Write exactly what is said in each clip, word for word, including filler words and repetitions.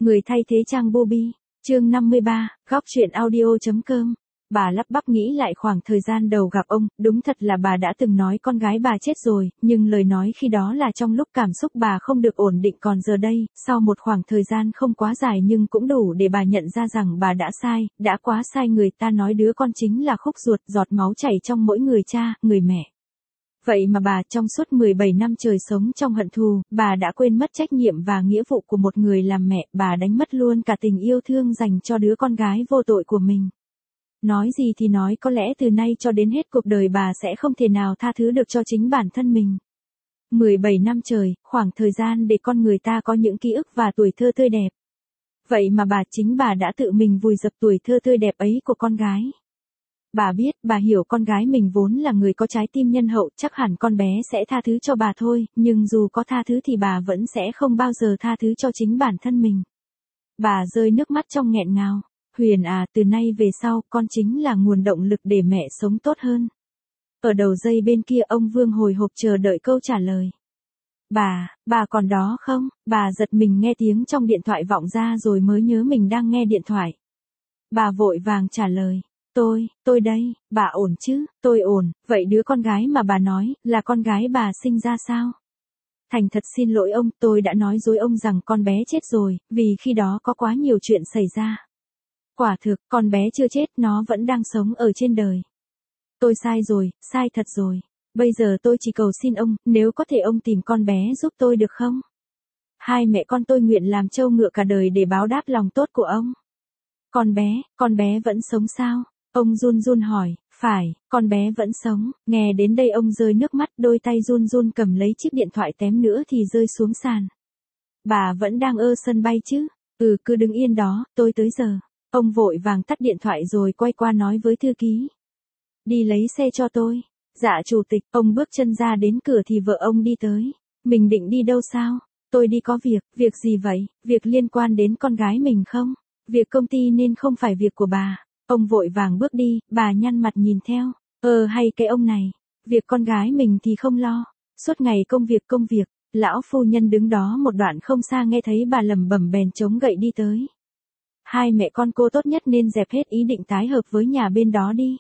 Người thay thế trang Bobby, chương năm mươi ba, góc truyện audio.com. Bà lắp bắp nghĩ lại khoảng thời gian đầu gặp ông, đúng thật là bà đã từng nói con gái bà chết rồi, nhưng lời nói khi đó là trong lúc cảm xúc bà không được ổn định, còn giờ đây, sau một khoảng thời gian không quá dài nhưng cũng đủ để bà nhận ra rằng bà đã sai, đã quá sai. Người ta nói đứa con chính là khúc ruột, giọt máu chảy trong mỗi người cha, người mẹ. Vậy mà bà trong suốt mười bảy năm trời sống trong hận thù, bà đã quên mất trách nhiệm và nghĩa vụ của một người làm mẹ, bà đánh mất luôn cả tình yêu thương dành cho đứa con gái vô tội của mình. Nói gì thì nói, có lẽ từ nay cho đến hết cuộc đời bà sẽ không thể nào tha thứ được cho chính bản thân mình. mười bảy năm trời, khoảng thời gian để con người ta có những ký ức và tuổi thơ tươi đẹp. Vậy mà bà, chính bà đã tự mình vùi dập tuổi thơ tươi đẹp ấy của con gái. Bà biết, bà hiểu con gái mình vốn là người có trái tim nhân hậu, chắc hẳn con bé sẽ tha thứ cho bà thôi, nhưng dù có tha thứ thì bà vẫn sẽ không bao giờ tha thứ cho chính bản thân mình. Bà rơi nước mắt trong nghẹn ngào. Huyền à, từ nay về sau, con chính là nguồn động lực để mẹ sống tốt hơn. Ở đầu dây bên kia ông Vương hồi hộp chờ đợi câu trả lời. Bà, bà còn đó không? Bà giật mình nghe tiếng trong điện thoại vọng ra rồi mới nhớ mình đang nghe điện thoại. Bà vội vàng trả lời. Tôi, tôi đây, bà ổn chứ? Tôi ổn. Vậy đứa con gái mà bà nói, là con gái bà sinh ra sao? Thành thật xin lỗi ông, tôi đã nói dối ông rằng con bé chết rồi, vì khi đó có quá nhiều chuyện xảy ra. Quả thực, con bé chưa chết, nó vẫn đang sống ở trên đời. Tôi sai rồi, sai thật rồi. Bây giờ tôi chỉ cầu xin ông, nếu có thể ông tìm con bé giúp tôi được không? Hai mẹ con tôi nguyện làm trâu ngựa cả đời để báo đáp lòng tốt của ông. Con bé, con bé vẫn sống sao? Ông run run hỏi. Phải, con bé vẫn sống. Nghe đến đây ông rơi nước mắt, đôi tay run run cầm lấy chiếc điện thoại tém nữa thì rơi xuống sàn. Bà vẫn đang ở sân bay chứ? Ừ, cứ đứng yên đó, tôi tới giờ. Ông vội vàng tắt điện thoại rồi quay qua nói với thư ký. Đi lấy xe cho tôi. Dạ chủ tịch. Ông bước chân ra đến cửa thì vợ ông đi tới. Mình định đi đâu sao? Tôi đi có việc. Việc gì vậy? Việc liên quan đến con gái mình không? Việc công ty nên không phải việc của bà. Ông vội vàng bước đi, bà nhăn mặt nhìn theo. Ờ hay cái ông này. Việc con gái mình thì không lo. Suốt ngày công việc công việc. Lão phu nhân đứng đó một đoạn không xa nghe thấy bà lẩm bẩm bèn chống gậy đi tới. Hai mẹ con cô tốt nhất nên dẹp hết ý định tái hợp với nhà bên đó đi.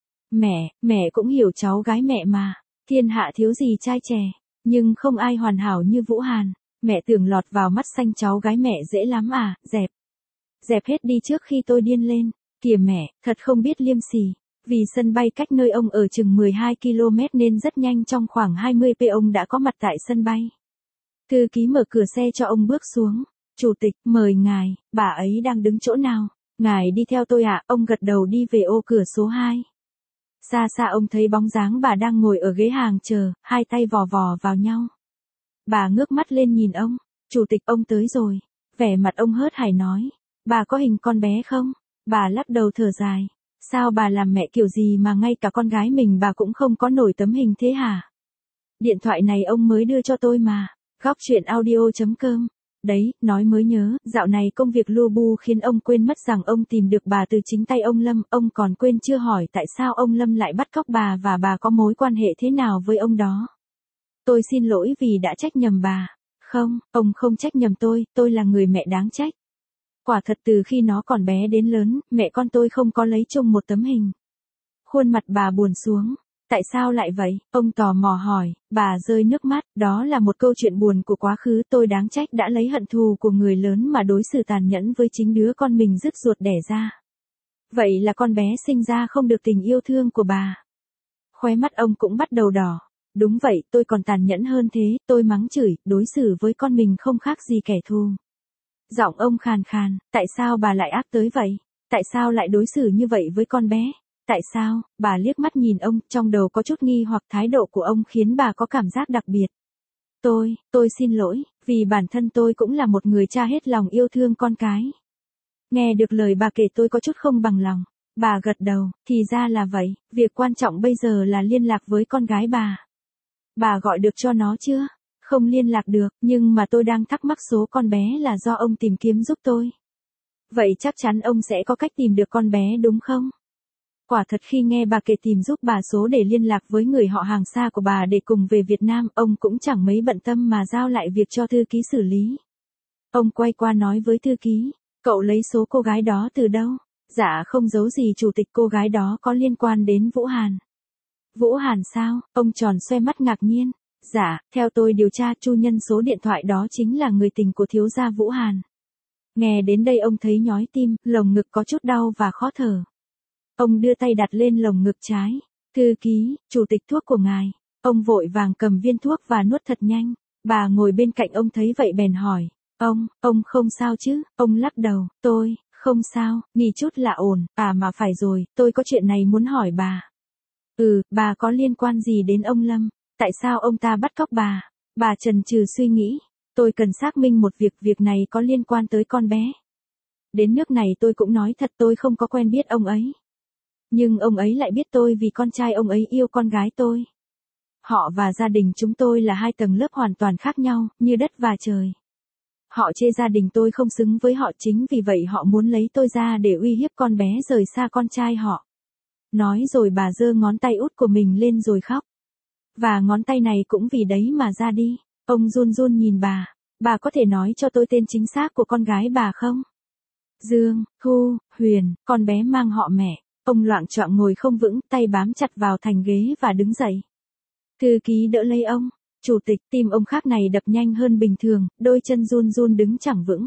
Mẹ, mẹ cũng hiểu cháu gái mẹ mà. Thiên hạ thiếu gì trai trẻ. Nhưng không ai hoàn hảo như Vũ Hàn. Mẹ tưởng lọt vào mắt xanh cháu gái mẹ dễ lắm à, dẹp. Dẹp hết đi trước khi tôi điên lên. Kìa mẹ, thật không biết liêm sỉ. Vì sân bay cách nơi ông ở chừng mười hai ki lô mét nên rất nhanh, trong khoảng hai mươi phút ông đã có mặt tại sân bay. Thư ký mở cửa xe cho ông bước xuống. Chủ tịch, mời ngài. Bà ấy đang đứng chỗ nào? Ngài đi theo tôi ạ. Ông gật đầu đi về ô cửa số hai. Xa xa ông thấy bóng dáng bà đang ngồi ở ghế hàng chờ, hai tay vò vò vào nhau. Bà ngước mắt lên nhìn ông. Chủ tịch, ông tới rồi. Vẻ mặt ông hớt hải nói. Bà có hình con bé không? Bà lắc đầu thở dài. Sao bà làm mẹ kiểu gì mà ngay cả con gái mình bà cũng không có nổi tấm hình thế hả? Điện thoại này ông mới đưa cho tôi mà. Góc truyện audio.com. Đấy, nói mới nhớ, dạo này công việc lu bu khiến ông quên mất rằng ông tìm được bà từ chính tay ông Lâm, ông còn quên chưa hỏi tại sao ông Lâm lại bắt cóc bà và bà có mối quan hệ thế nào với ông đó. Tôi xin lỗi vì đã trách nhầm bà. Không, ông không trách nhầm tôi, tôi là người mẹ đáng trách. Quả thật từ khi nó còn bé đến lớn, mẹ con tôi không có lấy chung một tấm hình. Khuôn mặt bà buồn xuống. Tại sao lại vậy? Ông tò mò hỏi. Bà rơi nước mắt. Đó là một câu chuyện buồn của quá khứ. Tôi đáng trách đã lấy hận thù của người lớn mà đối xử tàn nhẫn với chính đứa con mình dứt ruột đẻ ra. Vậy là con bé sinh ra không được tình yêu thương của bà. Khóe mắt ông cũng bắt đầu đỏ. Đúng vậy, tôi còn tàn nhẫn hơn thế. Tôi mắng chửi, đối xử với con mình không khác gì kẻ thù. Giọng ông khàn khàn. Tại sao bà lại ác tới vậy? Tại sao lại đối xử như vậy với con bé? Tại sao? Bà liếc mắt nhìn ông, trong đầu có chút nghi hoặc, thái độ của ông khiến bà có cảm giác đặc biệt. Tôi, tôi xin lỗi, vì bản thân tôi cũng là một người cha hết lòng yêu thương con cái. Nghe được lời bà kể tôi có chút không bằng lòng. Bà gật đầu, thì ra là vậy, việc quan trọng bây giờ là liên lạc với con gái bà. Bà gọi được cho nó chưa? Không liên lạc được, nhưng mà tôi đang thắc mắc số con bé là do ông tìm kiếm giúp tôi. Vậy chắc chắn ông sẽ có cách tìm được con bé đúng không? Quả thật khi nghe bà kể tìm giúp bà số để liên lạc với người họ hàng xa của bà để cùng về Việt Nam, ông cũng chẳng mấy bận tâm mà giao lại việc cho thư ký xử lý. Ông quay qua nói với thư ký, cậu lấy số cô gái đó từ đâu? Dạ không giấu gì chủ tịch, cô gái đó có liên quan đến Vũ Hàn. Vũ Hàn sao? Ông tròn xoe mắt ngạc nhiên. Dạ, theo tôi điều tra, chủ nhân số điện thoại đó chính là người tình của thiếu gia Vũ Hàn. Nghe đến đây ông thấy nhói tim, lồng ngực có chút đau và khó thở. Ông đưa tay đặt lên lồng ngực trái. Thư ký, chủ tịch, thuốc của ngài. Ông vội vàng cầm viên thuốc và nuốt thật nhanh. Bà ngồi bên cạnh ông thấy vậy bèn hỏi. Ông, ông không sao chứ? Ông lắc đầu, tôi, không sao, nghỉ chút là ổn. À mà phải rồi, tôi có chuyện này muốn hỏi bà. Ừ, bà có liên quan gì đến ông Lâm? Tại sao ông ta bắt cóc bà? Bà chần chừ suy nghĩ. Tôi cần xác minh một việc, việc này có liên quan tới con bé. Đến nước này tôi cũng nói thật, tôi không có quen biết ông ấy. Nhưng ông ấy lại biết tôi vì con trai ông ấy yêu con gái tôi. Họ và gia đình chúng tôi là hai tầng lớp hoàn toàn khác nhau, như đất và trời. Họ chê gia đình tôi không xứng với họ, chính vì vậy họ muốn lấy tôi ra để uy hiếp con bé rời xa con trai họ. Nói rồi bà giơ ngón tay út của mình lên rồi khóc. Và ngón tay này cũng vì đấy mà ra đi. Ông run run nhìn bà. Bà có thể nói cho tôi tên chính xác của con gái bà không? Dương, Thu, Huyền, con bé mang họ mẹ. Ông loạng choạng ngồi không vững, tay bám chặt vào thành ghế và đứng dậy. Thư ký đỡ lấy ông. Chủ tịch, tim ông khác này đập nhanh hơn bình thường, đôi chân run run đứng chẳng vững.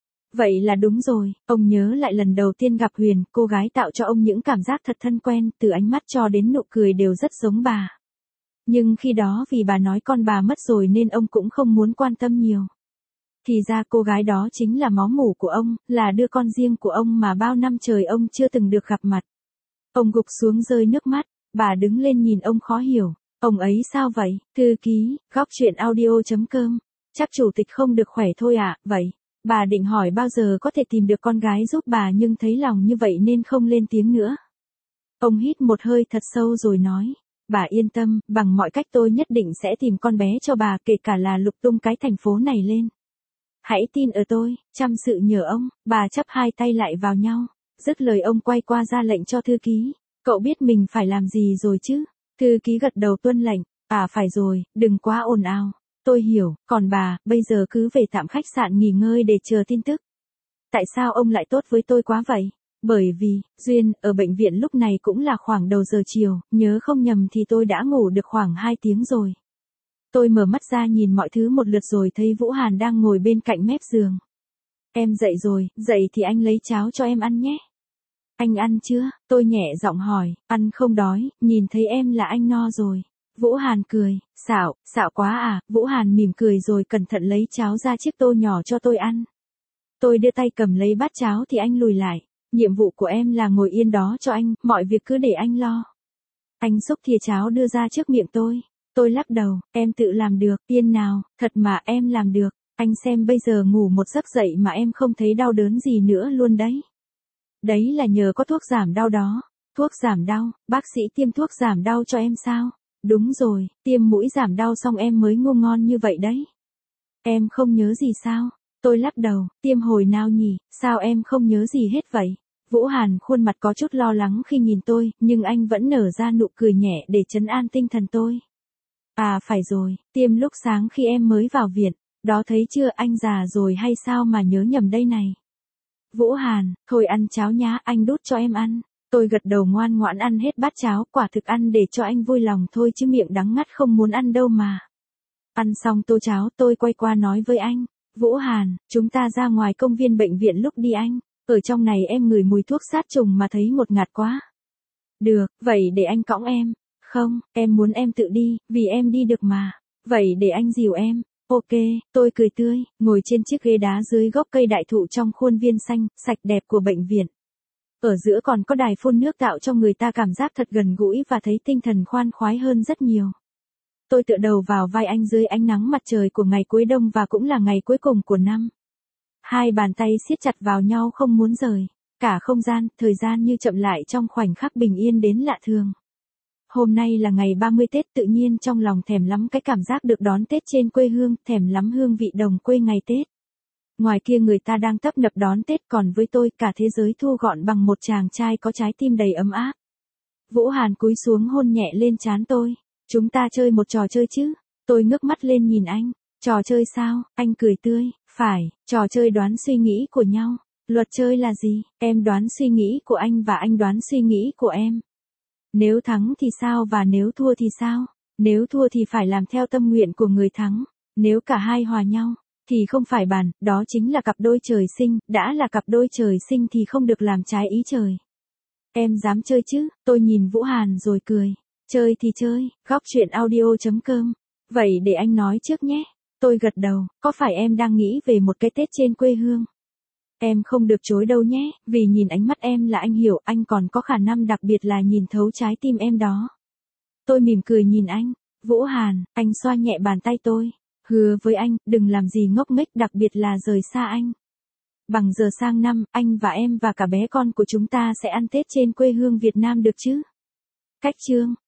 Vậy là đúng rồi, ông nhớ lại lần đầu tiên gặp Huyền, cô gái tạo cho ông những cảm giác thật thân quen, từ ánh mắt cho đến nụ cười đều rất giống bà. Nhưng khi đó vì bà nói con bà mất rồi nên ông cũng không muốn quan tâm nhiều. Thì ra cô gái đó chính là máu mủ của ông, là đứa con riêng của ông mà bao năm trời ông chưa từng được gặp mặt. Ông gục xuống rơi nước mắt, bà đứng lên nhìn ông khó hiểu. Ông ấy sao vậy? Thư ký, góc chuyện audio chấm com. Chắc chủ tịch không được khỏe thôi ạ, à? Vậy. Bà định hỏi bao giờ có thể tìm được con gái giúp bà nhưng thấy lòng như vậy nên không lên tiếng nữa. Ông hít một hơi thật sâu rồi nói. Bà yên tâm, bằng mọi cách tôi nhất định sẽ tìm con bé cho bà, kể cả là lục tung cái thành phố này lên. Hãy tin ở tôi, chăm sự nhờ ông. Bà chắp hai tay lại vào nhau. Dứt lời ông quay qua ra lệnh cho thư ký. Cậu biết mình phải làm gì rồi chứ? Thư ký gật đầu tuân lệnh. À phải rồi, đừng quá ồn ào. Tôi hiểu, còn bà, bây giờ cứ về tạm khách sạn nghỉ ngơi để chờ tin tức. Tại sao ông lại tốt với tôi quá vậy? Bởi vì, Duyên, ở bệnh viện lúc này cũng là khoảng đầu giờ chiều, nhớ không nhầm thì tôi đã ngủ được khoảng hai tiếng rồi. Tôi mở mắt ra nhìn mọi thứ một lượt rồi thấy Vũ Hàn đang ngồi bên cạnh mép giường. Em dậy rồi, dậy thì anh lấy cháo cho em ăn nhé. Anh ăn chưa? Tôi nhẹ giọng hỏi, ăn không đói, nhìn thấy em là anh no rồi. Vũ Hàn cười, xạo, xạo quá à, Vũ Hàn mỉm cười rồi cẩn thận lấy cháo ra chiếc tô nhỏ cho tôi ăn. Tôi đưa tay cầm lấy bát cháo thì anh lùi lại, nhiệm vụ của em là ngồi yên đó cho anh, mọi việc cứ để anh lo. Anh xúc thìa cháo đưa ra trước miệng tôi, tôi lắc đầu, em tự làm được, yên nào, thật mà em làm được, anh xem bây giờ ngủ một giấc dậy mà em không thấy đau đớn gì nữa luôn đấy. Đấy là nhờ có thuốc giảm đau đó. Thuốc giảm đau, bác sĩ tiêm thuốc giảm đau cho em sao? Đúng rồi, tiêm mũi giảm đau xong em mới ngủ ngon như vậy đấy. Em không nhớ gì sao? Tôi lắc đầu, tiêm hồi nào nhỉ, sao em không nhớ gì hết vậy? Vũ Hàn khuôn mặt có chút lo lắng khi nhìn tôi, nhưng anh vẫn nở ra nụ cười nhẹ để trấn an tinh thần tôi. À phải rồi, tiêm lúc sáng khi em mới vào viện, đó thấy chưa, anh già rồi hay sao mà nhớ nhầm đây này. Vũ Hàn, thôi ăn cháo nhá, anh đút cho em ăn. Tôi gật đầu ngoan ngoãn ăn hết bát cháo, quả thực ăn để cho anh vui lòng thôi chứ miệng đắng ngắt không muốn ăn đâu mà. Ăn xong tô cháo tôi quay qua nói với anh, Vũ Hàn, chúng ta ra ngoài công viên bệnh viện lúc đi anh, ở trong này em ngửi mùi thuốc sát trùng mà thấy ngột ngạt quá. Được, vậy để anh cõng em. Không, em muốn em tự đi, vì em đi được mà. Vậy để anh dìu em. Ok, tôi cười tươi, ngồi trên chiếc ghế đá dưới gốc cây đại thụ trong khuôn viên xanh, sạch đẹp của bệnh viện. Ở giữa còn có đài phun nước tạo cho người ta cảm giác thật gần gũi và thấy tinh thần khoan khoái hơn rất nhiều. Tôi tựa đầu vào vai anh dưới ánh nắng mặt trời của ngày cuối đông và cũng là ngày cuối cùng của năm. Hai bàn tay siết chặt vào nhau không muốn rời. Cả không gian, thời gian như chậm lại trong khoảnh khắc bình yên đến lạ thường. Hôm nay là ngày ba mươi Tết, tự nhiên trong lòng thèm lắm cái cảm giác được đón Tết trên quê hương, thèm lắm hương vị đồng quê ngày Tết. Ngoài kia người ta đang tấp nập đón Tết, còn với tôi cả thế giới thu gọn bằng một chàng trai có trái tim đầy ấm áp. Vũ Hàn cúi xuống hôn nhẹ lên trán tôi. Chúng ta chơi một trò chơi chứ? Tôi ngước mắt lên nhìn anh. Trò chơi sao? Anh cười tươi, phải, trò chơi đoán suy nghĩ của nhau. Luật chơi là gì? Em đoán suy nghĩ của anh và anh đoán suy nghĩ của em. Nếu thắng thì sao và nếu thua thì sao? Nếu thua thì phải làm theo tâm nguyện của người thắng. Nếu cả hai hòa nhau, thì không phải bàn, đó chính là cặp đôi trời sinh, đã là cặp đôi trời sinh thì không được làm trái ý trời. Em dám chơi chứ? Tôi nhìn Vũ Hàn rồi cười. Chơi thì chơi, góc chuyện audio chấm com. Vậy để anh nói trước nhé. Tôi gật đầu, có phải em đang nghĩ về một cái Tết trên quê hương? Em không được chối đâu nhé, vì nhìn ánh mắt em là anh hiểu anh còn có khả năng đặc biệt là nhìn thấu trái tim em đó. Tôi mỉm cười nhìn anh. Vũ Hàn, anh xoa nhẹ bàn tay tôi. Hứa với anh, đừng làm gì ngốc nghếch, đặc biệt là rời xa anh. Bằng giờ sang năm, anh và em và cả bé con của chúng ta sẽ ăn Tết trên quê hương Việt Nam được chứ? Cách chương.